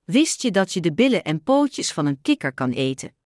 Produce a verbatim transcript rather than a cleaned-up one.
Wist je dat je de billen en pootjes van een kikker kan eten?